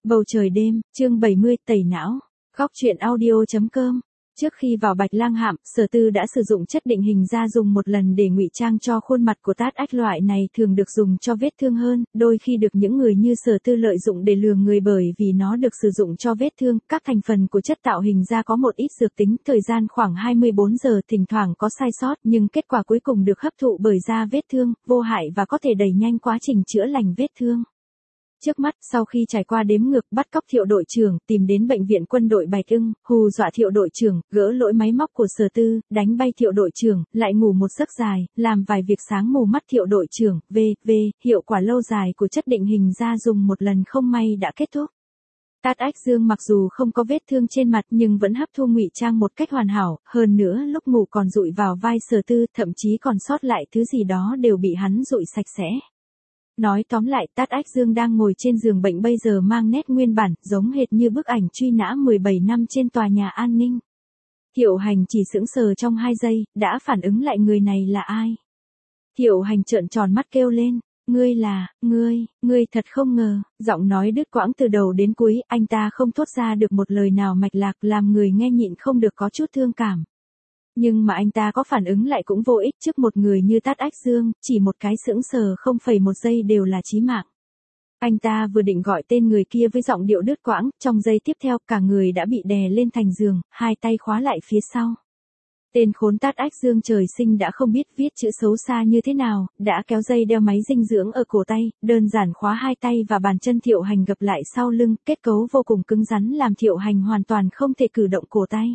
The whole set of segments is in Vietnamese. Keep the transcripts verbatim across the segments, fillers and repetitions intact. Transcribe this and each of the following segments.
Bầu trời đêm, chương bảy mươi, tẩy não. Góc truyện audio chấm com. Trước khi vào Bạch Lang Hạm, Sở Tư đã sử dụng chất định hình da dùng một lần để ngụy trang cho khuôn mặt của Tát Ách. Loại này thường được dùng cho vết thương hơn, đôi khi được những người như Sở Tư lợi dụng để lừa người bởi vì nó được sử dụng cho vết thương. Các thành phần của chất tạo hình da có một ít dược tính, thời gian khoảng hai mươi bốn giờ, thỉnh thoảng có sai sót, nhưng kết quả cuối cùng được hấp thụ bởi da vết thương, vô hại và có thể đẩy nhanh quá trình chữa lành vết thương. Trước mắt, sau khi trải qua đếm ngược, bắt cóc Thiệu đội trưởng, tìm đến bệnh viện quân đội Bạch Ưng, hù dọa Thiệu đội trưởng, gỡ lỗi máy móc của Sở Tư, đánh bay Thiệu đội trưởng, lại ngủ một giấc dài, làm vài việc sáng mù mắt Thiệu đội trưởng, v v hiệu quả lâu dài của chất định hình da dùng một lần không may đã kết thúc. Tát Ách Dương mặc dù không có vết thương trên mặt nhưng vẫn hấp thu ngụy trang một cách hoàn hảo, hơn nữa lúc ngủ còn dụi vào vai Sở Tư, thậm chí còn sót lại thứ gì đó đều bị hắn dụi sạch sẽ. Nói tóm lại, Tát Ách Dương đang ngồi trên giường bệnh bây giờ mang nét nguyên bản, giống hệt như bức ảnh truy nã mười bảy năm trên tòa nhà an ninh. Thiệu Hành chỉ sững sờ trong hai giây, đã phản ứng lại người này là ai. Thiệu Hành trợn tròn mắt kêu lên, ngươi là, ngươi, ngươi thật không ngờ, giọng nói đứt quãng từ đầu đến cuối, anh ta không thốt ra được một lời nào mạch lạc làm người nghe nhịn không được có chút thương cảm. Nhưng mà anh ta có phản ứng lại cũng vô ích trước một người như Tát Ách Dương, chỉ một cái sững sờ không phẩy một giây đều là chí mạng. Anh ta vừa định gọi tên người kia với giọng điệu đứt quãng, trong giây tiếp theo cả người đã bị đè lên thành giường, hai tay khóa lại phía sau. Tên khốn Tát Ách Dương trời sinh đã không biết viết chữ xấu xa như thế nào, đã kéo dây đeo máy dinh dưỡng ở cổ tay, đơn giản khóa hai tay và bàn chân Thiệu Hành gập lại sau lưng, kết cấu vô cùng cứng rắn làm Thiệu Hành hoàn toàn không thể cử động cổ tay.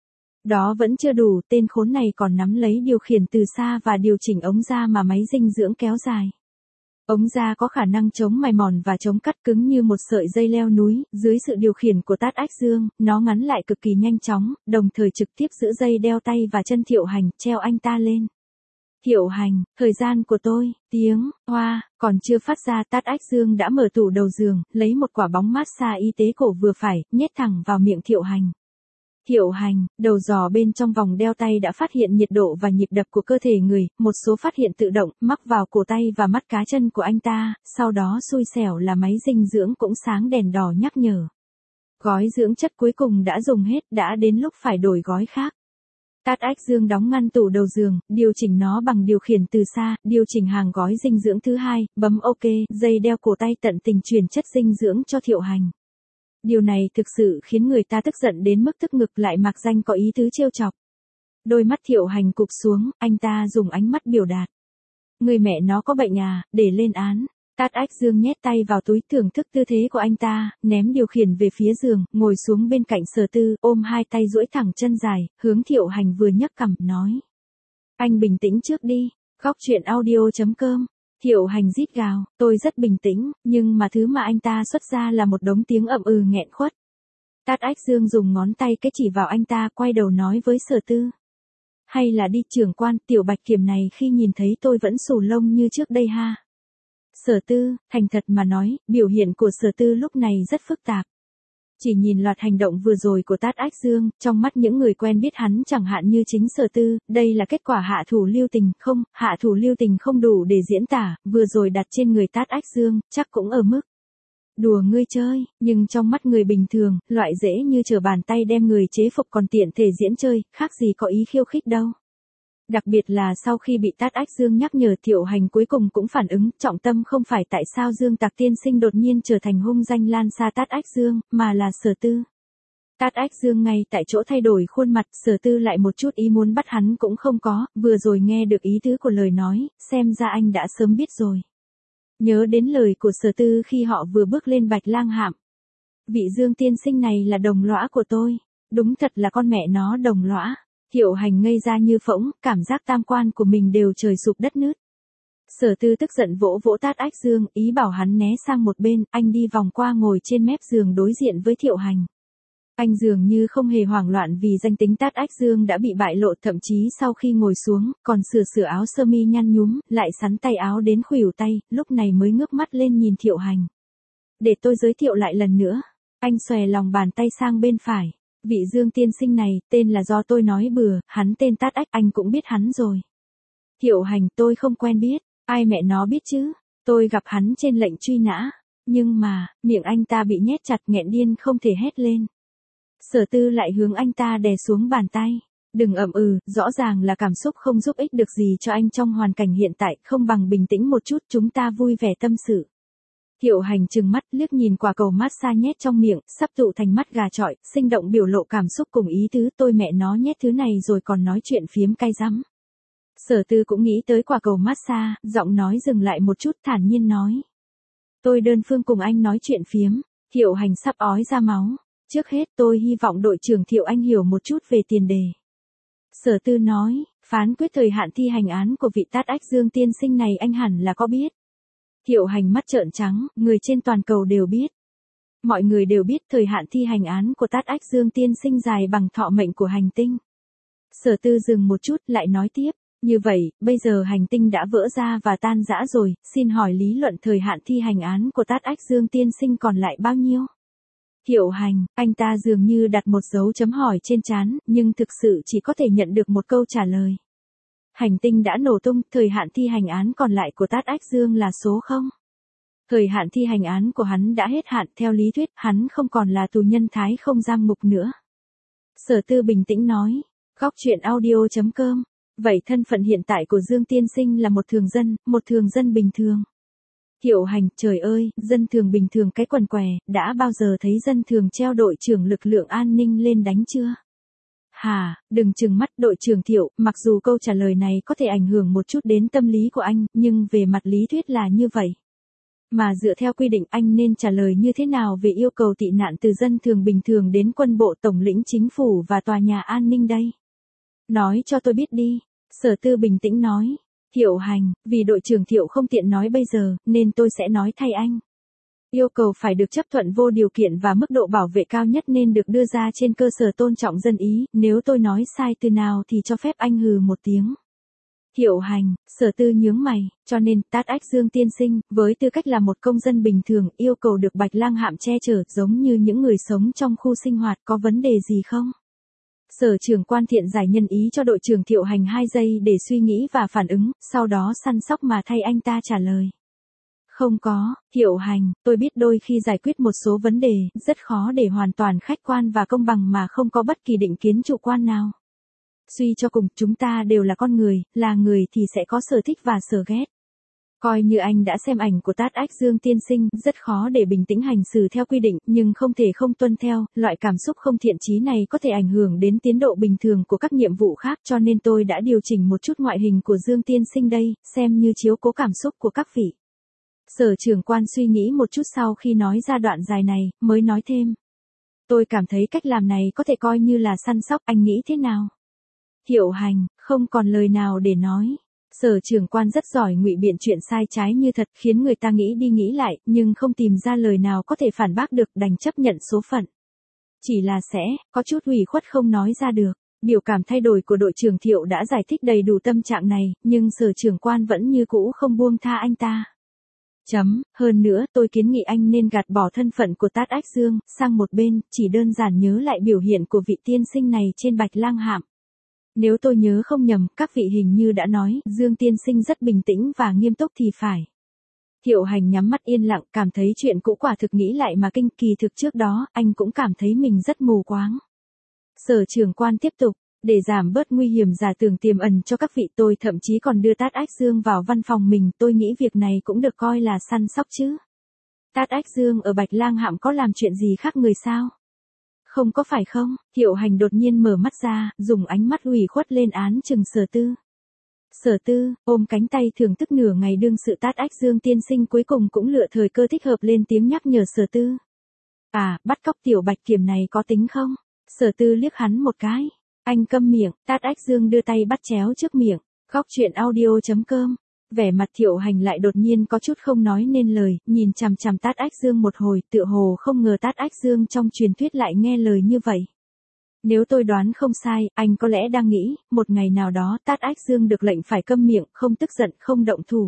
Đó vẫn chưa đủ, tên khốn này còn nắm lấy điều khiển từ xa và điều chỉnh ống da mà máy dinh dưỡng kéo dài. Ống da có khả năng chống mài mòn và chống cắt cứng như một sợi dây leo núi, dưới sự điều khiển của Tát Ách Dương, nó ngắn lại cực kỳ nhanh chóng, đồng thời trực tiếp giữ dây đeo tay và chân Thiệu Hành, treo anh ta lên. Thiệu Hành, thời gian của tôi, tiếng, hoa, còn chưa phát ra Tát Ách Dương đã mở tủ đầu giường, lấy một quả bóng massage y tế cổ vừa phải, nhét thẳng vào miệng Thiệu Hành. Thiệu Hành, đầu dò bên trong vòng đeo tay đã phát hiện nhiệt độ và nhịp đập của cơ thể người, một số phát hiện tự động, mắc vào cổ tay và mắt cá chân của anh ta, sau đó xui xẻo là máy dinh dưỡng cũng sáng đèn đỏ nhắc nhở. Gói dưỡng chất cuối cùng đã dùng hết, đã đến lúc phải đổi gói khác. Tát Ách Dương đóng ngăn tủ đầu giường, điều chỉnh nó bằng điều khiển từ xa, điều chỉnh hàng gói dinh dưỡng thứ hai, bấm OK, dây đeo cổ tay tận tình truyền chất dinh dưỡng cho Thiệu Hành. Điều này thực sự khiến người ta tức giận đến mức tức ngực lại mạc danh có ý tứ trêu chọc. Đôi mắt Thiệu Hành cụp xuống, anh ta dùng ánh mắt biểu đạt. Người mẹ nó có bệnh à, để lên án. Tát Ách Dương nhét tay vào túi thưởng thức tư thế của anh ta, ném điều khiển về phía giường, ngồi xuống bên cạnh Sở Tư, ôm hai tay duỗi thẳng chân dài, hướng Thiệu Hành vừa nhấc cằm, nói. Anh bình tĩnh trước đi, góc truyện audio chấm com. Thiệu Hành rít gào, tôi rất bình tĩnh, nhưng mà thứ mà anh ta xuất ra là một đống tiếng ậm ừ nghẹn khuất. Tát Ách Dương dùng ngón tay cái chỉ vào anh ta, quay đầu nói với Sở Tư. Hay là đi trưởng quan, tiểu Bạch Kiểm này khi nhìn thấy tôi vẫn xù lông như trước đây ha. Sở Tư, thành thật mà nói, biểu hiện của Sở Tư lúc này rất phức tạp. Chỉ nhìn loạt hành động vừa rồi của Tát Ách Dương, trong mắt những người quen biết hắn chẳng hạn như chính Sở Tư, đây là kết quả hạ thủ lưu tình, không, hạ thủ lưu tình không đủ để diễn tả, vừa rồi đặt trên người Tát Ách Dương, chắc cũng ở mức. Đùa ngươi chơi, nhưng trong mắt người bình thường, loại dễ như trở bàn tay đem người chế phục còn tiện thể diễn chơi, khác gì có ý khiêu khích đâu. Đặc biệt là sau khi bị Tát Ách Dương nhắc nhở, Thiệu Hành cuối cùng cũng phản ứng, trọng tâm không phải tại sao Dương Tạc tiên sinh đột nhiên trở thành hung danh lan xa Tát Ách Dương, mà là Sở Tư. Tát Ách Dương ngay tại chỗ thay đổi khuôn mặt, Sở Tư lại một chút ý muốn bắt hắn cũng không có, vừa rồi nghe được ý tứ của lời nói, xem ra anh đã sớm biết rồi. Nhớ đến lời của Sở Tư khi họ vừa bước lên Bạch Lang Hạm. Vị Dương tiên sinh này là đồng lõa của tôi, đúng thật là con mẹ nó đồng lõa. Thiệu Hành ngây ra như phỗng, cảm giác tam quan của mình đều trời sụp đất nứt. Sở Tư tức giận vỗ vỗ Tát Ách Dương, ý bảo hắn né sang một bên, anh đi vòng qua ngồi trên mép giường đối diện với Thiệu Hành. Anh dường như không hề hoảng loạn vì danh tính Tát Ách Dương đã bị bại lộ, thậm chí sau khi ngồi xuống, còn sửa sửa áo sơ mi nhăn nhúm, lại sắn tay áo đến khuỷu tay, lúc này mới ngước mắt lên nhìn Thiệu Hành. Để tôi giới thiệu lại lần nữa. Anh xòe lòng bàn tay sang bên phải. Vị Dương tiên sinh này, tên là do tôi nói bừa, hắn tên Tát Ách, anh cũng biết hắn rồi. Thiệu Hành, tôi không quen biết, ai mẹ nó biết chứ, tôi gặp hắn trên lệnh truy nã. Nhưng mà, miệng anh ta bị nhét chặt nghẹn điên không thể hét lên. Sở Tư lại hướng anh ta đè xuống bàn tay. Đừng ậm ừ, rõ ràng là cảm xúc không giúp ích được gì cho anh trong hoàn cảnh hiện tại, không bằng bình tĩnh một chút chúng ta vui vẻ tâm sự. Thiệu Hành trừng mắt liếc nhìn quả cầu massage nhét trong miệng, sắp tụ thành mắt gà chọi, sinh động biểu lộ cảm xúc cùng ý tứ tôi mẹ nó nhét thứ này rồi còn nói chuyện phiếm cay rắm. Sở Tư cũng nghĩ tới quả cầu massage, giọng nói dừng lại một chút thản nhiên nói. Tôi đơn phương cùng anh nói chuyện phiếm, Thiệu Hành sắp ói ra máu. Trước hết tôi hy vọng đội trưởng Thiệu anh hiểu một chút về tiền đề. Sở Tư nói, phán quyết thời hạn thi hành án của vị Tát Ách Dương tiên sinh này anh hẳn là có biết. Thiệu Hành mắt trợn trắng, người trên toàn cầu đều biết. Mọi người đều biết thời hạn thi hành án của Tát Ách Dương tiên sinh dài bằng thọ mệnh của hành tinh. Sở Tư dừng một chút lại nói tiếp, như vậy, bây giờ hành tinh đã vỡ ra và tan rã rồi, xin hỏi lý luận thời hạn thi hành án của Tát Ách Dương tiên sinh còn lại bao nhiêu? Thiệu Hành, anh ta dường như đặt một dấu chấm hỏi trên trán, nhưng thực sự chỉ có thể nhận được một câu trả lời. Hành tinh đã nổ tung, thời hạn thi hành án còn lại của Tát Ách Dương là số không? Thời hạn thi hành án của hắn đã hết hạn, theo lý thuyết, hắn không còn là tù nhân thái không giam ngục nữa. Sở Tư bình tĩnh nói, góc truyện audio chấm com, vậy thân phận hiện tại của Dương tiên sinh là một thường dân, một thường dân bình thường. Thiệu Hành, trời ơi, dân thường bình thường cái quần què, đã bao giờ thấy dân thường treo đội trưởng lực lượng an ninh lên đánh chưa? Hà, đừng trừng mắt đội trưởng Thiệu, mặc dù câu trả lời này có thể ảnh hưởng một chút đến tâm lý của anh, nhưng về mặt lý thuyết là như vậy. Mà dựa theo quy định anh nên trả lời như thế nào về yêu cầu tị nạn từ dân thường bình thường đến quân bộ tổng lĩnh chính phủ và tòa nhà an ninh đây? Nói cho tôi biết đi, Sở Tư bình tĩnh nói. Thiệu Hành, vì đội trưởng Thiệu không tiện nói bây giờ, nên tôi sẽ nói thay anh. Yêu cầu phải được chấp thuận vô điều kiện và mức độ bảo vệ cao nhất nên được đưa ra trên cơ sở tôn trọng dân ý, nếu tôi nói sai từ nào thì cho phép anh hừ một tiếng. Thiệu Hành, Sở Tư nhướng mày, cho nên Tát Ách Dương tiên sinh, với tư cách là một công dân bình thường, yêu cầu được Bạch Lang Hạm che chở giống như những người sống trong khu sinh hoạt, có vấn đề gì không? Sở trưởng quan thiện giải nhân ý cho đội trưởng Thiệu Hành hai giây để suy nghĩ và phản ứng, sau đó săn sóc mà thay anh ta trả lời. Không có, Thiệu Hành, tôi biết đôi khi giải quyết một số vấn đề, rất khó để hoàn toàn khách quan và công bằng mà không có bất kỳ định kiến chủ quan nào. Suy cho cùng, chúng ta đều là con người, là người thì sẽ có sở thích và sở ghét. Coi như anh đã xem ảnh của Tát Ách Dương tiên sinh, rất khó để bình tĩnh hành xử theo quy định, nhưng không thể không tuân theo, loại cảm xúc không thiện chí này có thể ảnh hưởng đến tiến độ bình thường của các nhiệm vụ khác cho nên tôi đã điều chỉnh một chút ngoại hình của Dương tiên sinh đây, xem như chiếu cố cảm xúc của các vị. Sở trưởng quan suy nghĩ một chút sau khi nói ra đoạn dài này, mới nói thêm. Tôi cảm thấy cách làm này có thể coi như là săn sóc, anh nghĩ thế nào? Thiệu Hành, không còn lời nào để nói. Sở trưởng quan rất giỏi ngụy biện chuyện sai trái như thật khiến người ta nghĩ đi nghĩ lại, nhưng không tìm ra lời nào có thể phản bác được đành chấp nhận số phận. Chỉ là sẽ, có chút ủy khuất không nói ra được. Biểu cảm thay đổi của đội trưởng Thiệu đã giải thích đầy đủ tâm trạng này, nhưng sở trưởng quan vẫn như cũ không buông tha anh ta. Chấm, hơn nữa tôi kiến nghị anh nên gạt bỏ thân phận của Tát Ách Dương, sang một bên, chỉ đơn giản nhớ lại biểu hiện của vị tiên sinh này trên Bạch Lang Hạm. Nếu tôi nhớ không nhầm, các vị hình như đã nói, Dương tiên sinh rất bình tĩnh và nghiêm túc thì phải. Thiệu Hành nhắm mắt yên lặng, cảm thấy chuyện cũ quả thực nghĩ lại mà kinh kỳ thực trước đó, anh cũng cảm thấy mình rất mù quáng. Sở trưởng quan tiếp tục, để giảm bớt nguy hiểm giả tưởng tiềm ẩn cho các vị tôi thậm chí còn đưa Tát Ách Dương vào văn phòng mình, tôi nghĩ việc này cũng được coi là săn sóc chứ. Tát Ách Dương ở Bạch Lang Hạm có làm chuyện gì khác người sao? Không có phải không? Thiệu Hành đột nhiên mở mắt ra, dùng ánh mắt ủy khuất lên án chừng Sở Tư. Sở Tư, ôm cánh tay thưởng thức nửa ngày đương sự Tát Ách Dương tiên sinh cuối cùng cũng lựa thời cơ thích hợp lên tiếng nhắc nhở Sở Tư. À, bắt cóc tiểu Bạch Kiểm này có tính không? Sở Tư liếc hắn một cái. Anh câm miệng, Tát Ách Dương đưa tay bắt chéo trước miệng. Góc truyện audio chấm com. Vẻ mặt Thiệu Hành lại đột nhiên có chút không nói nên lời, nhìn chằm chằm Tát Ách Dương một hồi, tựa hồ không ngờ Tát Ách Dương trong truyền thuyết lại nghe lời như vậy. Nếu tôi đoán không sai, anh có lẽ đang nghĩ, một ngày nào đó Tát Ách Dương được lệnh phải câm miệng, không tức giận, không động thủ.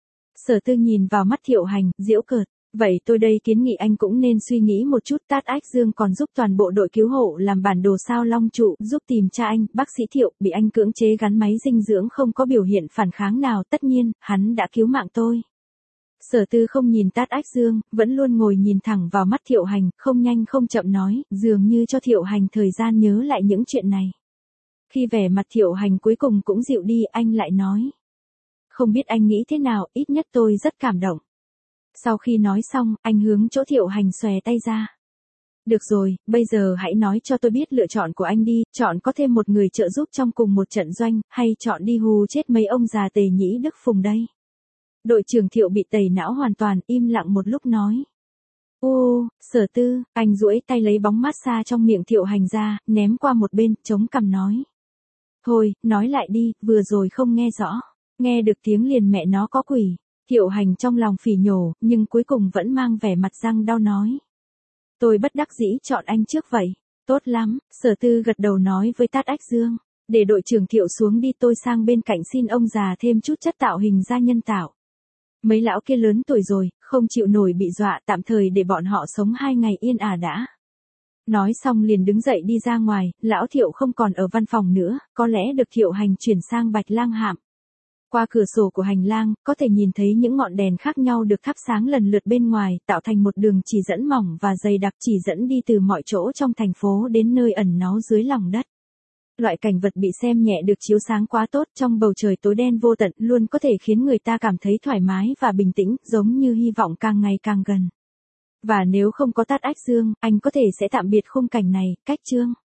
Sở Tư nhìn vào mắt Thiệu Hành, giễu cợt. Vậy tôi đây kiến nghị anh cũng nên suy nghĩ một chút, Tát Ách Dương còn giúp toàn bộ đội cứu hộ làm bản đồ sao long trụ, giúp tìm cha anh, bác sĩ Thiệu, bị anh cưỡng chế gắn máy dinh dưỡng không có biểu hiện phản kháng nào, tất nhiên, hắn đã cứu mạng tôi. Sở Tư không nhìn Tát Ách Dương, vẫn luôn ngồi nhìn thẳng vào mắt Thiệu Hành, không nhanh không chậm nói, dường như cho Thiệu Hành thời gian nhớ lại những chuyện này. Khi vẻ mặt Thiệu Hành cuối cùng cũng dịu đi, anh lại nói. Không biết anh nghĩ thế nào, ít nhất tôi rất cảm động. Sau khi nói xong, anh hướng chỗ Thiệu Hành xòe tay ra. Được rồi, bây giờ hãy nói cho tôi biết lựa chọn của anh đi, chọn có thêm một người trợ giúp trong cùng một trận doanh, hay chọn đi hù chết mấy ông già Tề Nhĩ Đức Phùng đây. Đội trưởng Thiệu bị tẩy não hoàn toàn, im lặng một lúc nói. Ô, Sở Tư, anh duỗi tay lấy bóng massage trong miệng Thiệu Hành ra, ném qua một bên, chống cằm nói. Thôi, nói lại đi, vừa rồi không nghe rõ. Nghe được tiếng liền mẹ nó có quỷ. Thiệu Hành trong lòng phỉ nhổ, nhưng cuối cùng vẫn mang vẻ mặt răng đau nói. Tôi bất đắc dĩ chọn anh trước vậy. Tốt lắm, Sở Tư gật đầu nói với Tát Ách Dương. Để đội trưởng Thiệu xuống đi, tôi sang bên cạnh xin ông già thêm chút chất tạo hình da nhân tạo. Mấy lão kia lớn tuổi rồi, không chịu nổi bị dọa, tạm thời để bọn họ sống hai ngày yên ả đã. Nói xong liền đứng dậy đi ra ngoài, lão Thiệu không còn ở văn phòng nữa, có lẽ được Thiệu Hành chuyển sang Bạch Lang Hạm. Qua cửa sổ của hành lang, có thể nhìn thấy những ngọn đèn khác nhau được thắp sáng lần lượt bên ngoài, tạo thành một đường chỉ dẫn mỏng và dày đặc chỉ dẫn đi từ mọi chỗ trong thành phố đến nơi ẩn náu dưới lòng đất. Loại cảnh vật bị xem nhẹ được chiếu sáng quá tốt trong bầu trời tối đen vô tận luôn có thể khiến người ta cảm thấy thoải mái và bình tĩnh, giống như hy vọng càng ngày càng gần. Và nếu không có Tát Ách Dương, anh có thể sẽ tạm biệt khung cảnh này, cách chương.